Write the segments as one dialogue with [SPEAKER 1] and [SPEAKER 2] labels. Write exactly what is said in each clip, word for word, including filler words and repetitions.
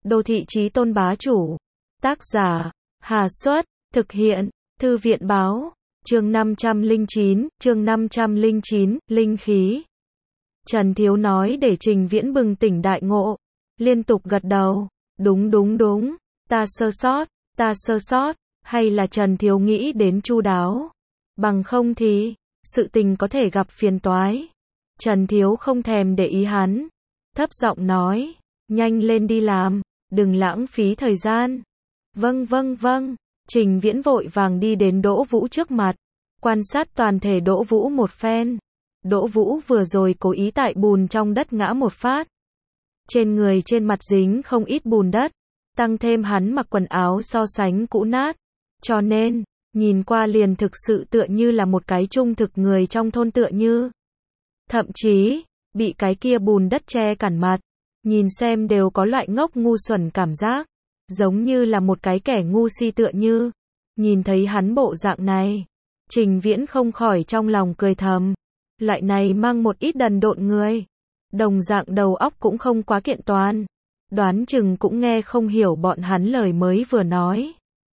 [SPEAKER 1] Đô thị chí tôn bá chủ. Tác giả, Hà Xuất, thực hiện, Thư viện báo, chương năm trăm lẻ chín, chương năm trăm lẻ chín, linh khí. Trần Thiếu nói để Trình Viễn bừng tỉnh đại ngộ, liên tục gật đầu, đúng đúng đúng, ta sơ sót, ta sơ sót, hay là Trần Thiếu nghĩ đến chu đáo, bằng không thì, sự tình có thể gặp phiền toái. Trần Thiếu không thèm để ý hắn, thấp giọng nói, nhanh lên đi làm, đừng lãng phí thời gian. Vâng vâng vâng, Trình Viễn vội vàng đi đến Đỗ Vũ trước mặt, quan sát toàn thể Đỗ Vũ một phen. Đỗ Vũ vừa rồi cố ý tại bùn trong đất ngã một phát. Trên người trên mặt dính không ít bùn đất, tăng thêm hắn mặc quần áo so sánh cũ nát. Cho nên, nhìn qua liền thực sự tựa như là một cái trung thực người trong thôn tựa như. Thậm chí, bị cái kia bùn đất che cản mặt, nhìn xem đều có loại ngốc ngu xuẩn cảm giác, giống như là một cái kẻ ngu si tựa như. Nhìn thấy hắn bộ dạng này, Trình Viễn không khỏi trong lòng cười thầm. Loại này mang một ít đần độn người, đồng dạng đầu óc cũng không quá kiện toàn, đoán chừng cũng nghe không hiểu bọn hắn lời mới vừa nói.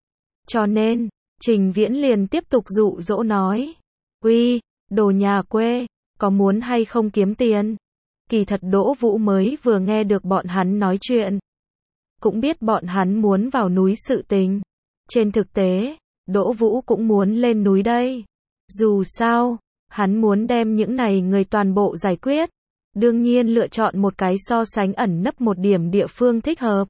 [SPEAKER 1] Cho nên, Trình Viễn liền tiếp tục dụ dỗ nói, uy, đồ nhà quê, có muốn hay không kiếm tiền? Kỳ thật Đỗ Vũ mới vừa nghe được bọn hắn nói chuyện, cũng biết bọn hắn muốn vào núi sự tình. Trên thực tế, Đỗ Vũ cũng muốn lên núi đây. Dù sao, hắn muốn đem những này người toàn bộ giải quyết. Đương nhiên lựa chọn một cái so sánh ẩn nấp một điểm địa phương thích hợp.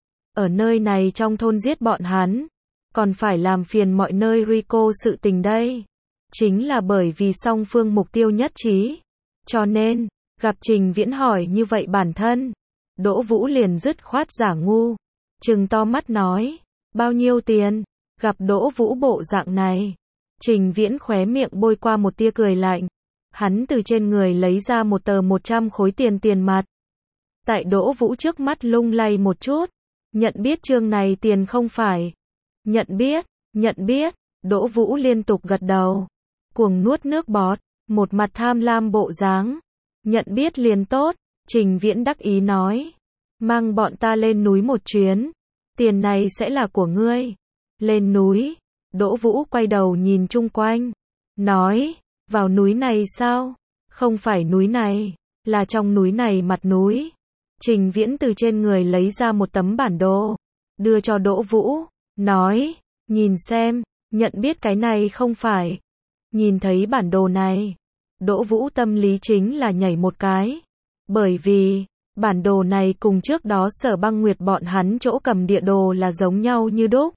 [SPEAKER 1] Ở nơi này trong thôn giết bọn hắn, còn phải làm phiền mọi nơi Rico sự tình đây. Chính là bởi vì song phương mục tiêu nhất trí. Cho nên, gặp Trình Viễn hỏi như vậy bản thân, Đỗ Vũ liền dứt khoát giả ngu, trừng to mắt nói, bao nhiêu tiền? Gặp Đỗ Vũ bộ dạng này, Trình Viễn khóe miệng bôi qua một tia cười lạnh. Hắn từ trên người lấy ra một tờ một trăm khối tiền tiền mặt. Tại Đỗ Vũ trước mắt lung lay một chút. Nhận biết chương này tiền không phải. Nhận biết, nhận biết. Đỗ Vũ liên tục gật đầu. Cuồng nuốt nước bọt. Một mặt tham lam bộ dáng. Nhận biết liền tốt. Trình Viễn đắc ý nói. Mang bọn ta lên núi một chuyến. Tiền này sẽ là của ngươi. Lên núi. Đỗ Vũ quay đầu nhìn chung quanh. Nói. Vào núi này sao? Không phải núi này. Là trong núi này mặt núi. Trình Viễn từ trên người lấy ra một tấm bản đồ. Đưa cho Đỗ Vũ. Nói. Nhìn xem. Nhận biết cái này không phải. Nhìn thấy bản đồ này. Đỗ Vũ tâm lý chính là nhảy một cái. Bởi vì, bản đồ này cùng trước đó Sở Băng Nguyệt bọn hắn chỗ cầm địa đồ là giống nhau như đúc.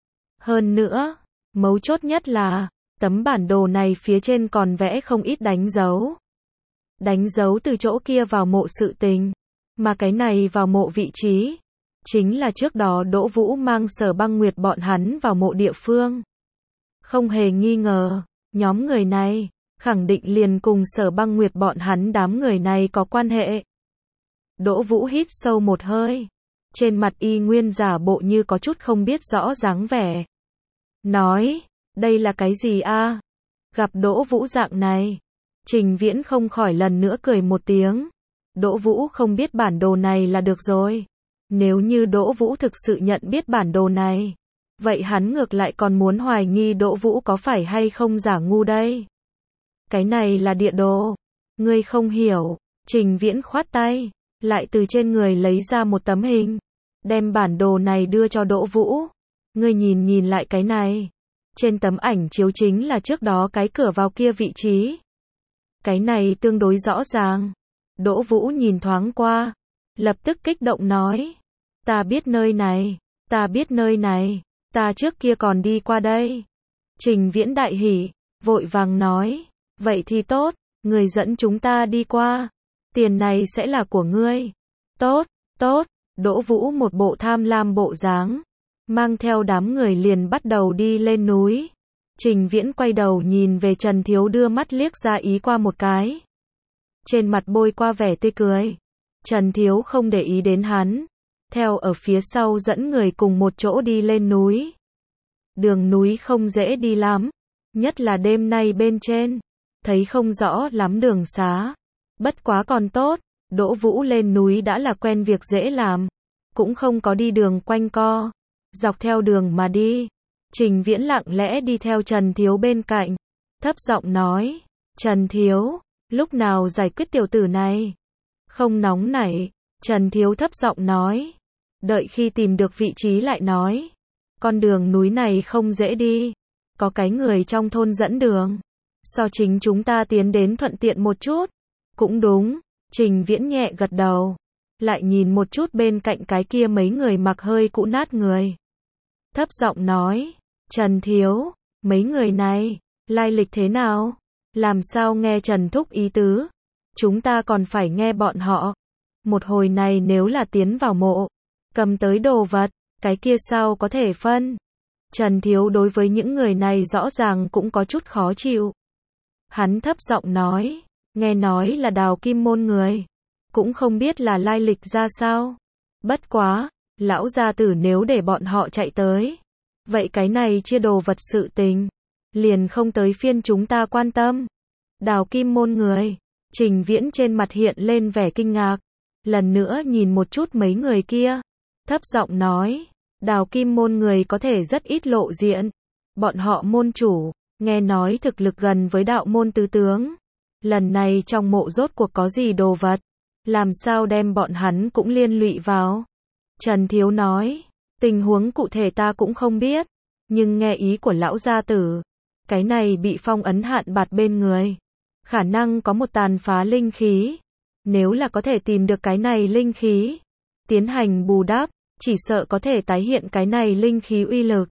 [SPEAKER 1] Hơn nữa, mấu chốt nhất là, tấm bản đồ này phía trên còn vẽ không ít đánh dấu. Đánh dấu từ chỗ kia vào mộ sự tình. Mà cái này vào mộ vị trí. Chính là trước đó Đỗ Vũ mang Sở Băng Nguyệt bọn hắn vào mộ địa phương. Không hề nghi ngờ, nhóm người này, khẳng định liền cùng Sở Băng Nguyệt bọn hắn đám người này có quan hệ. Đỗ Vũ hít sâu một hơi. Trên mặt y nguyên giả bộ như có chút không biết rõ dáng vẻ. Nói, đây là cái gì a? Gặp Đỗ Vũ dạng này, Trình Viễn không khỏi lần nữa cười một tiếng. Đỗ Vũ không biết bản đồ này là được rồi. Nếu như Đỗ Vũ thực sự nhận biết bản đồ này, vậy hắn ngược lại còn muốn hoài nghi Đỗ Vũ có phải hay không giả ngu đây. Cái này là địa đồ. Ngươi không hiểu. Trình Viễn khoát tay, lại từ trên người lấy ra một tấm hình. Đem bản đồ này đưa cho Đỗ Vũ. Ngươi nhìn nhìn lại cái này. Trên tấm ảnh chiếu chính là trước đó cái cửa vào kia vị trí. Cái này tương đối rõ ràng. Đỗ Vũ nhìn thoáng qua. Lập tức kích động nói. Ta biết nơi này. Ta biết nơi này. Ta trước kia còn đi qua đây. Trình Viễn đại hỉ. Vội vàng nói. Vậy thì tốt. Người dẫn chúng ta đi qua. Tiền này sẽ là của ngươi. Tốt, tốt. Đỗ Vũ một bộ tham lam bộ dáng. Mang theo đám người liền bắt đầu đi lên núi. Trình Viễn quay đầu nhìn về Trần Thiếu đưa mắt liếc ra ý qua một cái. Trên mặt bôi qua vẻ tươi cười. Trần Thiếu không để ý đến hắn. Theo ở phía sau dẫn người cùng một chỗ đi lên núi. Đường núi không dễ đi lắm. Nhất là đêm nay bên trên. Thấy không rõ lắm đường xá. Bất quá còn tốt. Đỗ Vũ lên núi đã là quen việc dễ làm. cũng không có đi đường quanh co, dọc theo đường mà đi. Trình Viễn lặng lẽ đi theo Trần Thiếu bên cạnh, thấp giọng nói, Trần Thiếu, lúc nào giải quyết tiểu tử này? Không nóng nảy, Trần Thiếu thấp giọng nói, đợi khi tìm được vị trí lại nói. Con đường núi này không dễ đi, có cái người trong thôn dẫn đường, so chính chúng ta tiến đến thuận tiện một chút. Cũng đúng, Trình Viễn nhẹ gật đầu, lại nhìn một chút bên cạnh cái kia mấy người mặc hơi cũ nát người. Thấp giọng nói, Trần Thiếu, mấy người này, lai lịch thế nào? Làm sao nghe Trần Thúc ý tứ? Chúng ta còn phải nghe bọn họ. Một hồi này nếu là tiến vào mộ, cầm tới đồ vật, cái kia sao có thể phân? Trần Thiếu đối với những người này rõ ràng cũng có chút khó chịu. Hắn thấp giọng nói, nghe nói là Đào Kim Môn người, cũng không biết là lai lịch ra sao. Bất quá, lão gia tử nếu để bọn họ chạy tới, vậy cái này chia đồ vật sự tình, liền không tới phiên chúng ta quan tâm. Đào Kim Môn người, Trình Viễn trên mặt hiện lên vẻ kinh ngạc, lần nữa nhìn một chút mấy người kia, thấp giọng nói, Đào Kim Môn người có thể rất ít lộ diện, bọn họ môn chủ, nghe nói thực lực gần với đạo môn tứ tướng. Lần này trong mộ rốt cuộc có gì đồ vật, làm sao đem bọn hắn cũng liên lụy vào? Trần Thiếu nói, tình huống cụ thể ta cũng không biết, nhưng nghe ý của lão gia tử, cái này bị phong ấn hạn bạt bên người, khả năng có một tàn phá linh khí. Nếu là có thể tìm được cái này linh khí, tiến hành bù đắp, chỉ sợ có thể tái hiện cái này linh khí uy lực.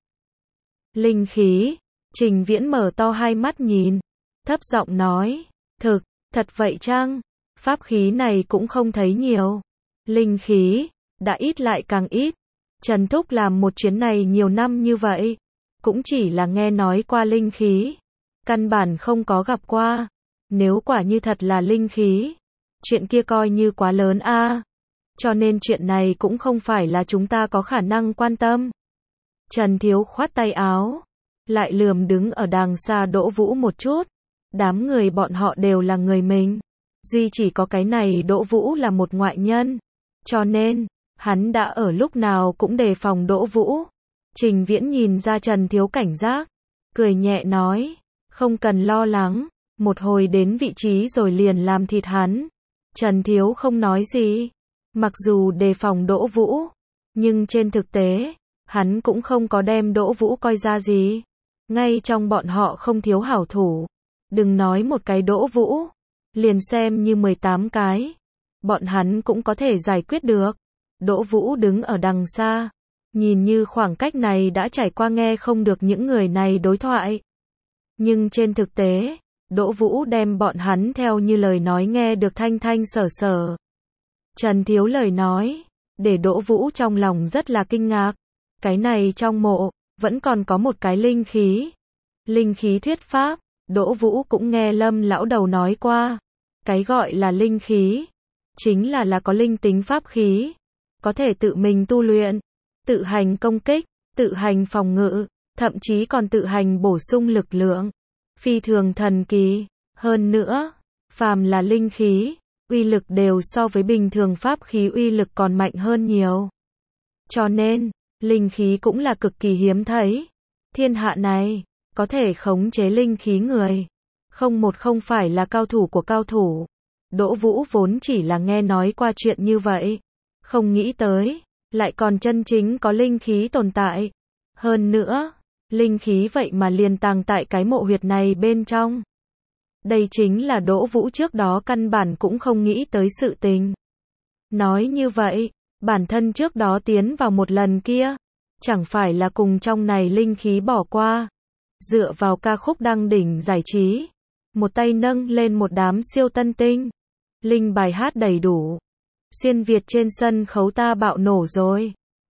[SPEAKER 1] Linh khí, Trình Viễn mở to hai mắt nhìn, thấp giọng nói, thực, thật vậy chăng? Pháp khí này cũng không thấy nhiều. Linh khí, đã ít lại càng ít. Trần Thúc làm một chuyến này nhiều năm như vậy, cũng chỉ là nghe nói qua linh khí, căn bản không có gặp qua. Nếu quả như thật là linh khí, chuyện kia coi như quá lớn a. À. Cho nên chuyện này cũng không phải là chúng ta có khả năng quan tâm. Trần Thiếu khoát tay áo, lại lườm đứng ở đàng xa Đỗ Vũ một chút. Đám người bọn họ đều là người mình, duy chỉ có cái này Đỗ Vũ là một ngoại nhân, cho nên hắn đã ở lúc nào cũng đề phòng Đỗ Vũ. Trình Viễn nhìn ra Trần Thiếu cảnh giác, cười nhẹ nói, không cần lo lắng, một hồi đến vị trí rồi liền làm thịt hắn. Trần Thiếu không nói gì, mặc dù đề phòng Đỗ Vũ, nhưng trên thực tế, hắn cũng không có đem Đỗ Vũ coi ra gì. Ngay trong bọn họ không thiếu hảo thủ, đừng nói một cái Đỗ Vũ, liền xem như mười tám cái, bọn hắn cũng có thể giải quyết được. Đỗ Vũ đứng ở đằng xa, nhìn như khoảng cách này đã trải qua nghe không được những người này đối thoại. Nhưng trên thực tế, Đỗ Vũ đem bọn hắn theo như lời nói nghe được thanh thanh sở sở. Trần Thiếu lời nói, để Đỗ Vũ trong lòng rất là kinh ngạc. Cái này trong mộ, vẫn còn có một cái linh khí. Linh khí thuyết pháp, Đỗ Vũ cũng nghe Lâm lão đầu nói qua. Cái gọi là linh khí, chính là là có linh tính pháp khí, có thể tự mình tu luyện, tự hành công kích, tự hành phòng ngự, thậm chí còn tự hành bổ sung lực lượng. Phi thường thần kỳ, hơn nữa, phàm là linh khí, uy lực đều so với bình thường pháp khí uy lực còn mạnh hơn nhiều. Cho nên, linh khí cũng là cực kỳ hiếm thấy. Thiên hạ này, có thể khống chế linh khí người, không một không phải là cao thủ của cao thủ. Đỗ Vũ vốn chỉ là nghe nói qua chuyện như vậy, không nghĩ tới, lại còn chân chính có linh khí tồn tại. Hơn nữa, linh khí vậy mà liền tàng tại cái mộ huyệt này bên trong. Đây chính là Đỗ Vũ trước đó căn bản cũng không nghĩ tới sự tình. Nói như vậy, bản thân trước đó tiến vào một lần kia, chẳng phải là cùng trong này linh khí bỏ qua. Dựa vào ca khúc đăng đỉnh giải trí, một tay nâng lên một đám siêu tân tinh, linh bài hát đầy đủ. Xuyên Việt trên sân khấu ta bạo nổ rồi.